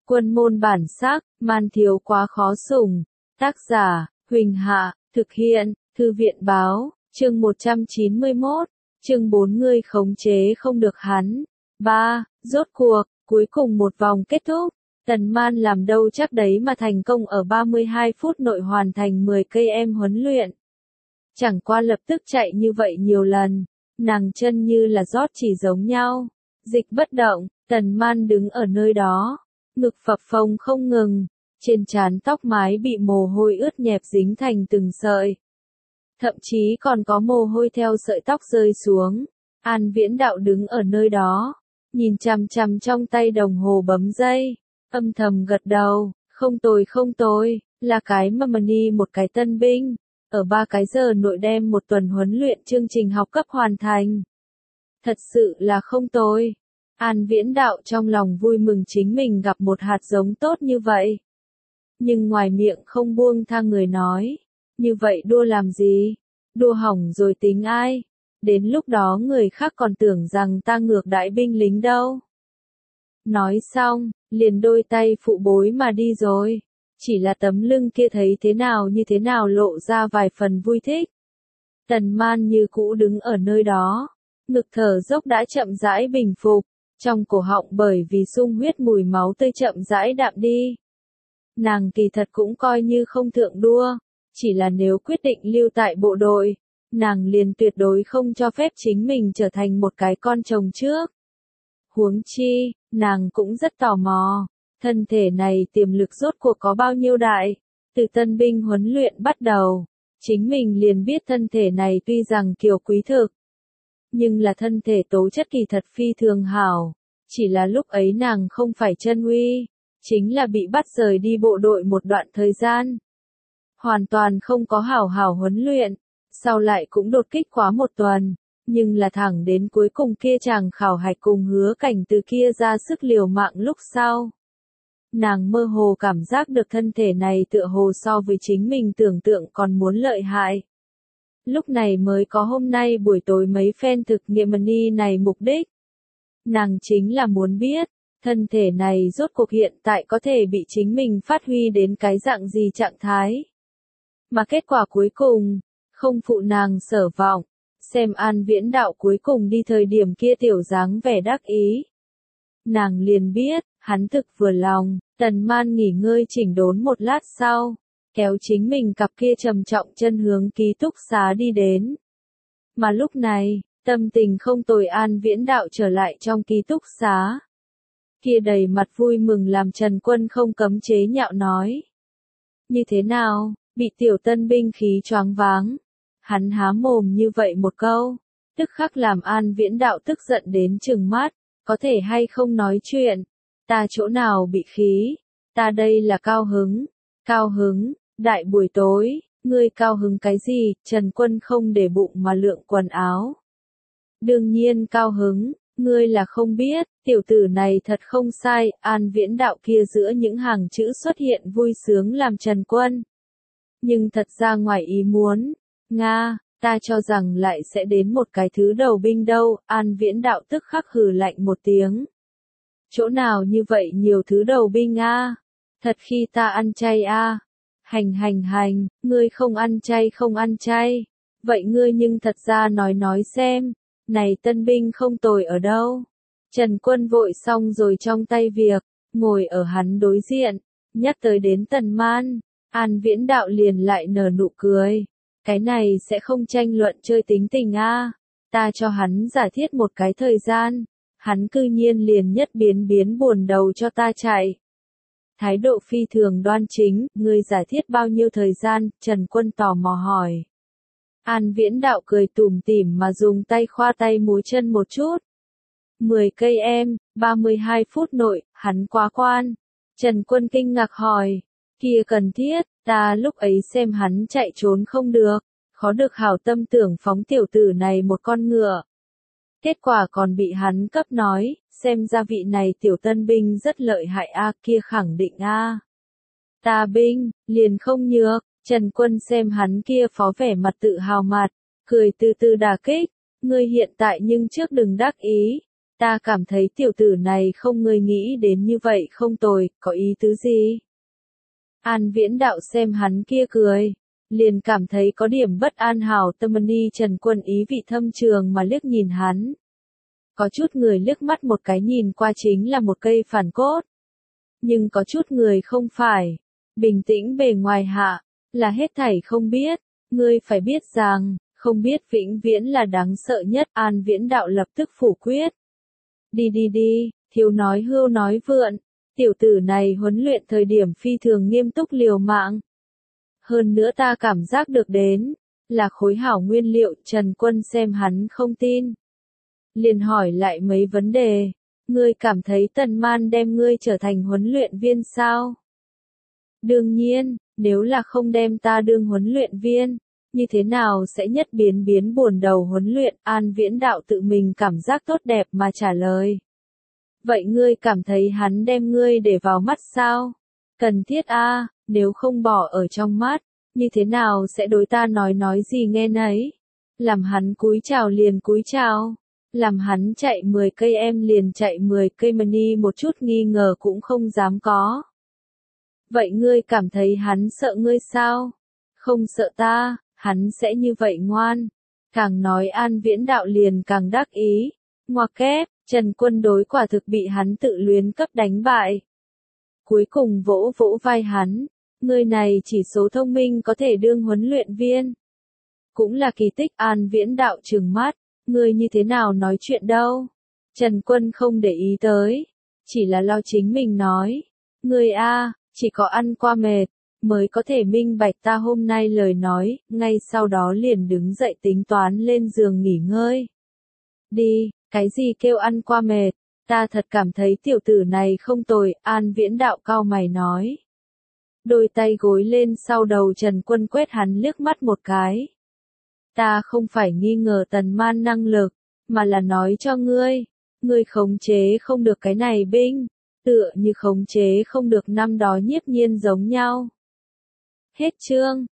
Quân môn bản sắc, man thiếu quá khó sủng. Tác giả, Huỳnh Hạ, thực hiện, Thư viện báo, chương 191, chương 4 người khống chế không được hắn. 3. Rốt cuộc, cuối cùng một vòng kết thúc. Tần Man làm đâu chắc đấy mà thành công ở 32 phút nội hoàn thành 10 cây em huấn luyện. Chẳng qua lập tức chạy như vậy nhiều lần, nàng chân như là rót chỉ giống nhau. Dịch bất động, Tần Man đứng ở nơi đó, ngực phập phồng không ngừng, trên trán tóc mái bị mồ hôi ướt nhẹp dính thành từng sợi. Thậm chí còn có mồ hôi theo sợi tóc rơi xuống. An Viễn Đạo đứng ở nơi đó, nhìn chằm chằm trong tay đồng hồ bấm giây, âm thầm gật đầu, không tồi, là cái mà Mani một cái tân binh, ở 3 cái giờ nội đem một tuần huấn luyện chương trình học cấp hoàn thành. Thật sự là không tồi. An Viễn Đạo trong lòng vui mừng chính mình gặp một hạt giống tốt như vậy. Nhưng ngoài miệng không buông tha người nói, như vậy đua làm gì? Đua hỏng rồi tính ai? Đến lúc đó người khác còn tưởng rằng ta ngược đãi binh lính đâu. Nói xong, liền đôi tay phụ bối mà đi rồi. Chỉ là tấm lưng kia thấy thế nào như thế nào lộ ra vài phần vui thích. Tần Man như cũ đứng ở nơi đó, ngực thở dốc đã chậm rãi bình phục, trong cổ họng bởi vì sung huyết mùi máu tươi chậm rãi đạm đi. Nàng kỳ thật cũng coi như không thượng đua, chỉ là nếu quyết định lưu tại bộ đội, nàng liền tuyệt đối không cho phép chính mình trở thành một cái con chồng trước. Huống chi, nàng cũng rất tò mò, thân thể này tiềm lực rốt cuộc có bao nhiêu đại. Từ tân binh huấn luyện bắt đầu, chính mình liền biết thân thể này tuy rằng kiều quý thực, nhưng là thân thể tố chất kỳ thật phi thường hảo, chỉ là lúc ấy nàng không phải chân uy, chính là bị bắt rời đi bộ đội một đoạn thời gian. Hoàn toàn không có hảo hảo huấn luyện, sau lại cũng đột kích quá một tuần, nhưng là thẳng đến cuối cùng kia chàng khảo hạch cùng Hứa Cảnh từ kia ra sức liều mạng lúc sau. Nàng mơ hồ cảm giác được thân thể này tựa hồ so với chính mình tưởng tượng còn muốn lợi hại. Lúc này mới có hôm nay buổi tối mấy phen thực nghiệm Mani này mục đích. Nàng chính là muốn biết, thân thể này rốt cuộc hiện tại có thể bị chính mình phát huy đến cái dạng gì trạng thái. Mà kết quả cuối cùng, không phụ nàng sở vọng, xem An Viễn Đạo cuối cùng đi thời điểm kia tiểu dáng vẻ đắc ý. Nàng liền biết, hắn thực vừa lòng. Tần Man nghỉ ngơi chỉnh đốn một lát sau, kéo chính mình cặp kia trầm trọng chân hướng ký túc xá đi đến. Mà lúc này, tâm tình không tồi An Viễn Đạo trở lại trong ký túc xá. Kia đầy mặt vui mừng làm Trần Quân không cấm chế nhạo nói. Như thế nào, bị tiểu tân binh khí choáng váng. Hắn há mồm như vậy một câu, tức khắc làm An Viễn Đạo tức giận đến trừng mắt, có thể hay không nói chuyện. Ta chỗ nào bị khí, ta đây là cao hứng, đại buổi tối, ngươi cao hứng cái gì, Trần Quân không để bụng mà lượng quần áo. Đương nhiên cao hứng, ngươi là không biết, tiểu tử này thật không sai, An Viễn Đạo kia giữa những hàng chữ xuất hiện vui sướng làm Trần Quân. Nhưng thật ra ngoài ý muốn, Nga, ta cho rằng lại sẽ đến một cái thứ đầu binh đâu, An Viễn Đạo tức khắc hừ lạnh một tiếng. Chỗ nào như vậy nhiều thứ đầu binh a? Thật khi ta ăn chay a? Hành, ngươi không ăn chay. Vậy ngươi nhưng thật ra nói xem, này tân binh không tồi ở đâu? Trần Quân vội xong rồi trong tay việc, ngồi ở hắn đối diện, nhắc tới đến Tần Man, An Viễn Đạo liền lại nở nụ cười. Cái này sẽ không tranh luận chơi tính tình a? Ta cho hắn giải thiết một cái thời gian. Hắn cư nhiên liền nhất biến buồn đầu cho ta chạy. Thái độ phi thường đoan chính, ngươi giải thiết bao nhiêu thời gian, Trần Quân tò mò hỏi. An Viễn Đạo cười tủm tỉm mà dùng tay khoa tay múa chân một chút. 10 cây em, 32 phút nội, hắn quá quan. Trần Quân kinh ngạc hỏi, kia cần thiết, ta lúc ấy xem hắn chạy trốn không được, khó được hảo tâm tưởng phóng tiểu tử này một con ngựa. Kết quả còn bị hắn cấp nói, xem ra vị này tiểu tân binh rất lợi hại a, kia khẳng định a. Ta binh, liền không nhược, Trần Quân xem hắn kia phó vẻ mặt tự hào mặt, cười từ từ đả kích, ngươi hiện tại nhưng trước đừng đắc ý, Ta cảm thấy tiểu tử này không ngươi nghĩ đến như vậy không tồi, có ý tứ gì? An Viễn Đạo xem hắn kia cười, liền cảm thấy có điểm bất an. Hảo tâm ni Trần Quân ý vị thâm trường mà liếc nhìn hắn. Có chút người liếc mắt một cái nhìn qua chính là một cây phản cốt. Nhưng có chút người không phải. Bình tĩnh bề ngoài hạ, là hết thảy không biết. Ngươi phải biết rằng, không biết vĩnh viễn là đáng sợ nhất. An Viễn Đạo lập tức phủ quyết. Đi đi đi, thiếu nói hưu nói vượn. Tiểu tử này huấn luyện thời điểm phi thường nghiêm túc liều mạng. Hơn nữa ta cảm giác được đến, là khối hảo nguyên liệu. Trần Quân xem hắn không tin. Liền hỏi lại mấy vấn đề. Ngươi cảm thấy Tần Man đem ngươi trở thành huấn luyện viên sao? Đương nhiên, nếu là không đem ta đương huấn luyện viên, như thế nào sẽ nhất biến buồn đầu huấn luyện? An Viễn Đạo tự mình cảm giác tốt đẹp mà trả lời. Vậy ngươi cảm thấy hắn đem ngươi để vào mắt sao? Cần thiết a, nếu không bỏ ở trong mắt, như thế nào sẽ đối ta nói gì nghe nấy? Làm hắn cúi chào liền cúi chào, làm hắn chạy 10 cây em liền chạy 10 cây, Mani một chút nghi ngờ cũng không dám có. Vậy ngươi cảm thấy hắn sợ ngươi sao? Không sợ ta, hắn sẽ như vậy ngoan. Càng nói An Viễn Đạo liền càng đắc ý. Ngoa kép, Trần Quân đối quả thực bị hắn tự luyến cấp đánh bại. Cuối cùng vỗ vỗ vai hắn. Ngươi này chỉ số thông minh có thể đương huấn luyện viên. Cũng là kỳ tích. An Viễn Đạo trừng mắt. Ngươi như thế nào nói chuyện đâu? Trần Quân không để ý tới. Chỉ là lo chính mình nói. Ngươi a, chỉ có ăn qua mệt, mới có thể minh bạch ta hôm nay lời nói. Ngay sau đó liền đứng dậy tính toán lên giường nghỉ ngơi. Đi, cái gì kêu ăn qua mệt? Ta thật cảm thấy tiểu tử này không tồi. An Viễn Đạo cau mày nói. Đôi tay gối lên sau đầu. Trần Quân quét hắn liếc mắt một cái. Ta không phải nghi ngờ Tần Man năng lực, mà là nói cho ngươi, ngươi khống chế không được cái này binh, tựa như khống chế không được năm đó Nhiếp Nhiên giống nhau. Hết chương.